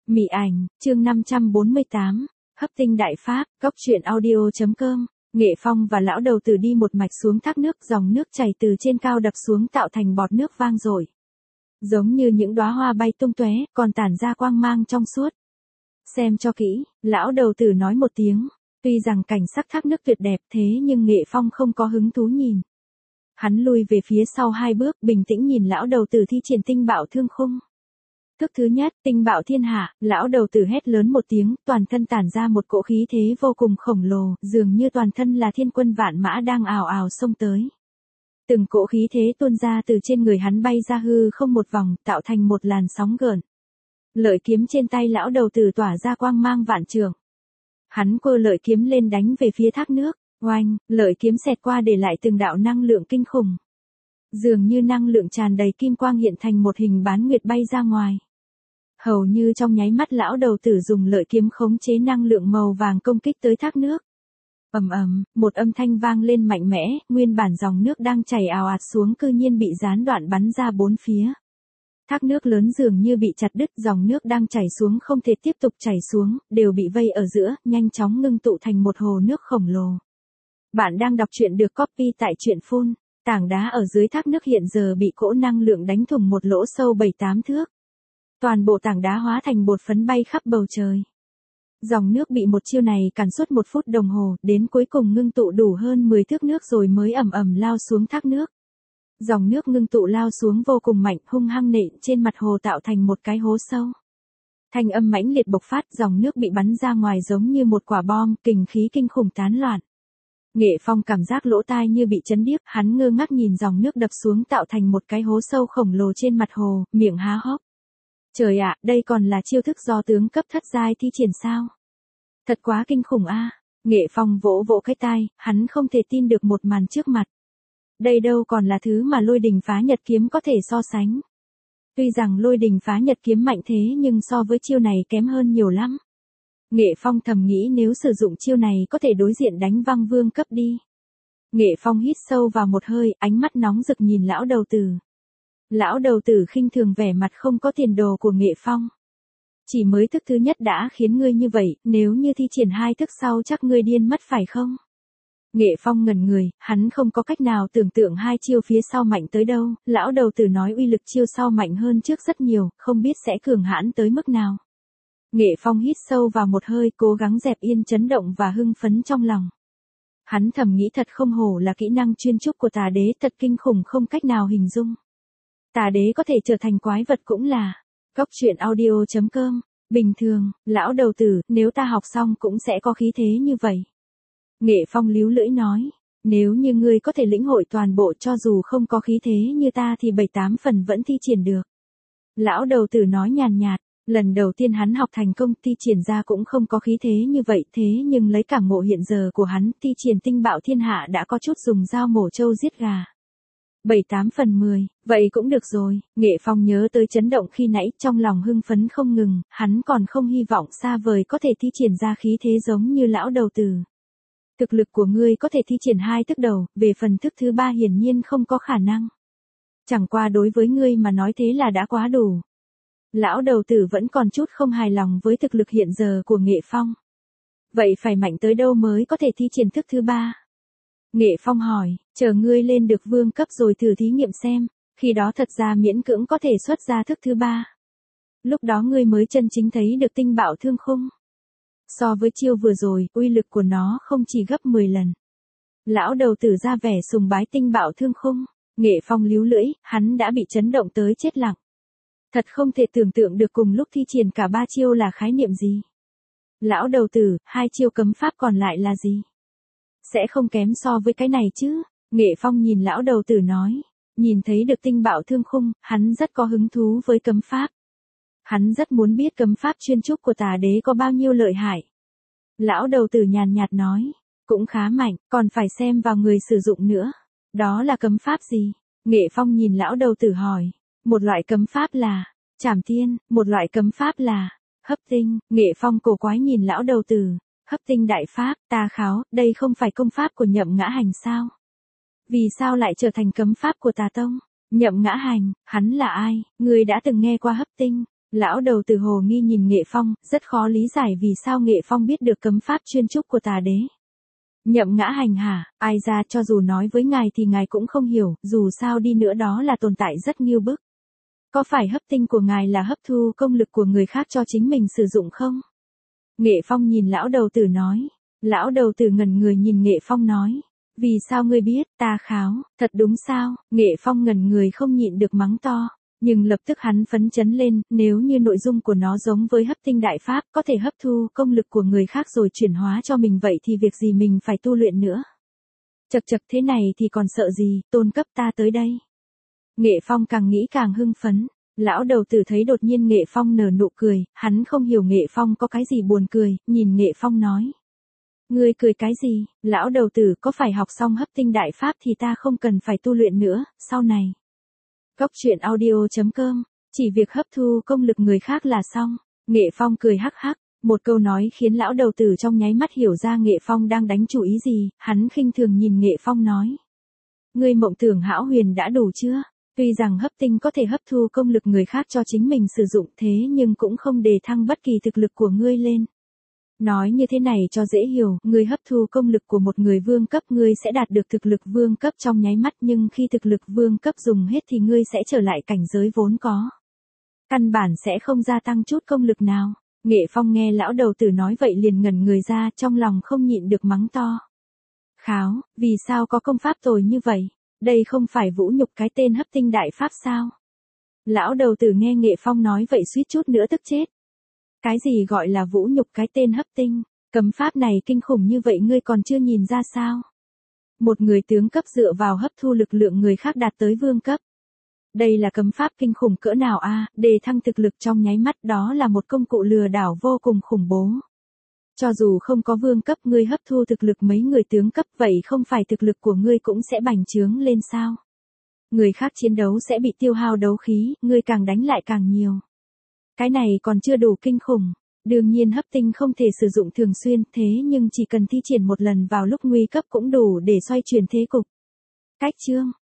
Mị ảnh, chương 548, hấp tinh đại pháp, góc truyện audio.com. Nghệ Phong và lão đầu tử đi một mạch xuống thác nước, dòng nước chảy từ trên cao đập xuống tạo thành bọt nước vang dội, giống như những đóa hoa bay tung tóe, còn tản ra quang mang trong suốt. Xem cho kỹ, lão đầu tử nói một tiếng. Tuy rằng cảnh sắc thác nước tuyệt đẹp thế nhưng Nghệ Phong không có hứng thú nhìn. Hắn lui về phía sau 2 bước, bình tĩnh nhìn lão đầu tử thi triển tinh bạo thương khung. Thức thứ nhất, tinh bạo thiên hạ, lão đầu tử hét lớn một tiếng, toàn thân tản ra một cỗ khí thế vô cùng khổng lồ, dường như toàn thân là thiên quân vạn mã đang ào ào xông tới. Từng cỗ khí thế tuôn ra từ trên người hắn bay ra hư không một vòng, tạo thành một làn sóng gợn. Lợi kiếm trên tay lão đầu tử tỏa ra quang mang vạn trượng. Hắn quơ lợi kiếm lên đánh về phía thác nước, oanh, lợi kiếm xẹt qua để lại từng đạo năng lượng kinh khủng. Dường như năng lượng tràn đầy kim quang hiện thành một hình bán nguyệt bay ra ngoài. Hầu như trong nháy mắt lão đầu tử dùng lợi kiếm khống chế năng lượng màu vàng công kích tới thác nước. Ầm ầm, một âm thanh vang lên mạnh mẽ, nguyên bản dòng nước đang chảy ào ạt xuống cư nhiên bị gián đoạn bắn ra bốn phía. Thác nước lớn dường như bị chặt đứt, dòng nước đang chảy xuống không thể tiếp tục chảy xuống, đều bị vây ở giữa, nhanh chóng ngưng tụ thành một hồ nước khổng lồ. Bạn đang đọc truyện được copy tại truyện phun. Tảng đá ở dưới thác nước hiện giờ bị cỗ năng lượng đánh thủng một lỗ sâu 7-8 thước. Toàn bộ tảng đá hóa thành bột phấn bay khắp bầu trời. Dòng nước bị một chiêu này càn suốt 1 phút đồng hồ, đến cuối cùng ngưng tụ đủ hơn 10 thước nước rồi mới ầm ầm lao xuống thác nước. Dòng nước ngưng tụ lao xuống vô cùng mạnh, hung hăng nện trên mặt hồ tạo thành một cái hố sâu. Thanh âm mãnh liệt bộc phát, dòng nước bị bắn ra ngoài giống như một quả bom, kình khí kinh khủng tán loạn. Nghệ Phong cảm giác lỗ tai như bị chấn điếc, hắn ngơ ngác nhìn dòng nước đập xuống tạo thành một cái hố sâu khổng lồ trên mặt hồ, miệng há hốc. Trời ạ, đây còn là chiêu thức do tướng cấp thất giai thi triển sao? Thật quá kinh khủng a. Nghệ Phong vỗ vỗ cái tai, hắn không thể tin được một màn trước mặt. Đây đâu còn là thứ mà lôi đình phá nhật kiếm có thể so sánh. Tuy rằng lôi đình phá nhật kiếm mạnh thế nhưng so với chiêu này kém hơn nhiều lắm. Nghệ Phong thầm nghĩ nếu sử dụng chiêu này có thể đối diện đánh văng vương cấp đi. Nghệ Phong hít sâu vào một hơi, ánh mắt nóng rực nhìn lão đầu tử. Lão đầu tử khinh thường vẻ mặt không có tiền đồ của Nghệ Phong. Chỉ mới thức thứ nhất đã khiến ngươi như vậy, nếu như thi triển 2 thức sau chắc ngươi điên mất phải không? Nghệ Phong ngẩn người, hắn không có cách nào tưởng tượng 2 chiêu phía sau mạnh tới đâu, lão đầu tử nói uy lực chiêu sau mạnh hơn trước rất nhiều, không biết sẽ cường hãn tới mức nào. Nghệ Phong hít sâu vào một hơi, cố gắng dẹp yên chấn động và hưng phấn trong lòng. Hắn thầm nghĩ thật không hổ là kỹ năng chuyên trúc của tà đế, thật kinh khủng không cách nào hình dung. Tà đế có thể trở thành quái vật cũng là. Góc truyện audio.com. Bình thường, lão đầu tử, nếu ta học xong cũng sẽ có khí thế như vậy. Nghệ Phong líu lưỡi nói, nếu như ngươi có thể lĩnh hội toàn bộ cho dù không có khí thế như ta thì 7-8 phần vẫn thi triển được. Lão đầu tử nói nhàn nhạt, lần đầu tiên hắn học thành công thi triển ra cũng không có khí thế như vậy thế nhưng lấy cảm ngộ hiện giờ của hắn thi triển tinh bạo thiên hạ đã có chút dùng dao mổ trâu giết gà. 7-8 phần 10, vậy cũng được rồi. Nghệ Phong nhớ tới chấn động khi nãy, trong lòng hưng phấn không ngừng, hắn còn không hy vọng xa vời có thể thi triển ra khí thế giống như lão đầu tử. Thực lực của ngươi có thể thi triển 2 thức đầu, về phần thức thứ 3 hiển nhiên không có khả năng. Chẳng qua đối với ngươi mà nói thế là đã quá đủ. Lão đầu tử vẫn còn chút không hài lòng với thực lực hiện giờ của Nghệ Phong. Vậy phải mạnh tới đâu mới có thể thi triển thức thứ 3? Nghệ Phong hỏi, chờ ngươi lên được vương cấp rồi thử thí nghiệm xem, khi đó thật ra miễn cưỡng có thể xuất ra thức thứ 3. Lúc đó ngươi mới chân chính thấy được tinh bạo thương khung. So với chiêu vừa rồi, uy lực của nó không chỉ gấp 10 lần. Lão đầu tử ra vẻ sùng bái tinh bạo thương khung. Nghệ Phong líu lưỡi, hắn đã bị chấn động tới chết lặng. Thật không thể tưởng tượng được cùng lúc thi triển cả 3 chiêu là khái niệm gì. Lão đầu tử, 2 chiêu cấm pháp còn lại là gì? Sẽ không kém so với cái này chứ? Nghệ Phong nhìn lão đầu tử nói. Nhìn thấy được tinh bạo thương khung, hắn rất có hứng thú với cấm pháp. Hắn rất muốn biết cấm pháp chuyên trúc của tà đế có bao nhiêu lợi hại. Lão đầu tử nhàn nhạt nói. Cũng khá mạnh, còn phải xem vào người sử dụng nữa. Đó là cấm pháp gì? Nghệ Phong nhìn lão đầu tử hỏi. Một loại cấm pháp là trảm thiên, một loại cấm pháp là hấp tinh. Nghệ Phong cổ quái nhìn lão đầu tử. Hấp tinh đại pháp, ta kháo, đây không phải công pháp của Nhậm Ngã Hành sao? Vì sao lại trở thành cấm pháp của tà tông? Nhậm Ngã Hành, hắn là ai? Ngươi đã từng nghe qua hấp tinh? Lão đầu tử hồ nghi nhìn Nghệ Phong, rất khó lý giải vì sao Nghệ Phong biết được cấm pháp chuyên trúc của tà đế. Nhậm Ngã Hành hả, ai ra cho dù nói với ngài thì ngài cũng không hiểu, dù sao đi nữa đó là tồn tại rất nghiêu bức. Có phải hấp tinh của ngài là hấp thu công lực của người khác cho chính mình sử dụng không? Nghệ Phong nhìn lão đầu tử nói. Lão đầu tử ngẩn người nhìn Nghệ Phong nói. Vì sao ngươi biết, ta kháo, thật đúng sao? Nghệ Phong ngẩn người không nhịn được mắng to. Nhưng lập tức hắn phấn chấn lên, nếu như nội dung của nó giống với hấp tinh đại pháp, có thể hấp thu công lực của người khác rồi chuyển hóa cho mình vậy thì việc gì mình phải tu luyện nữa. Chật chật thế này thì còn sợ gì, tôn cấp ta tới đây. Nghệ Phong càng nghĩ càng hưng phấn. Lão đầu tử thấy đột nhiên Nghệ Phong nở nụ cười, hắn không hiểu Nghệ Phong có cái gì buồn cười, nhìn Nghệ Phong nói. Ngươi cười cái gì, lão đầu tử có phải học xong hấp tinh đại pháp thì ta không cần phải tu luyện nữa, sau này. Cốc truyện audio.com, chỉ việc hấp thu công lực người khác là xong. Nghệ Phong cười hắc hắc, một câu nói khiến lão đầu tử trong nháy mắt hiểu ra Nghệ Phong đang đánh chủ ý gì, hắn khinh thường nhìn Nghệ Phong nói. Ngươi mộng tưởng hão huyền đã đủ chưa? Tuy rằng hấp tinh có thể hấp thu công lực người khác cho chính mình sử dụng thế nhưng cũng không đề thăng bất kỳ thực lực của ngươi lên. Nói như thế này cho dễ hiểu, ngươi hấp thu công lực của một người vương cấp ngươi sẽ đạt được thực lực vương cấp trong nháy mắt nhưng khi thực lực vương cấp dùng hết thì ngươi sẽ trở lại cảnh giới vốn có. Căn bản sẽ không gia tăng chút công lực nào. Nghệ Phong nghe lão đầu tử nói vậy liền ngẩn người ra trong lòng không nhịn được mắng to. Kháo, vì sao có công pháp tồi như vậy? Đây không phải vũ nhục cái tên hấp tinh đại pháp sao? Lão đầu tử nghe Nghệ Phong nói vậy suýt chút nữa tức chết. Cái gì gọi là vũ nhục cái tên hấp tinh? Cấm pháp này kinh khủng như vậy ngươi còn chưa nhìn ra sao? Một người tướng cấp dựa vào hấp thu lực lượng người khác đạt tới vương cấp. Đây là cấm pháp kinh khủng cỡ nào a? Đề thăng thực lực trong nháy mắt đó là một công cụ lừa đảo vô cùng khủng bố. Cho dù không có vương cấp ngươi hấp thu thực lực mấy người tướng cấp vậy không phải thực lực của ngươi cũng sẽ bành trướng lên sao? Người khác chiến đấu sẽ bị tiêu hao đấu khí, ngươi càng đánh lại càng nhiều. Cái này còn chưa đủ kinh khủng. Đương nhiên hấp tinh không thể sử dụng thường xuyên thế nhưng chỉ cần thi triển một lần vào lúc nguy cấp cũng đủ để xoay chuyển thế cục. Cách chương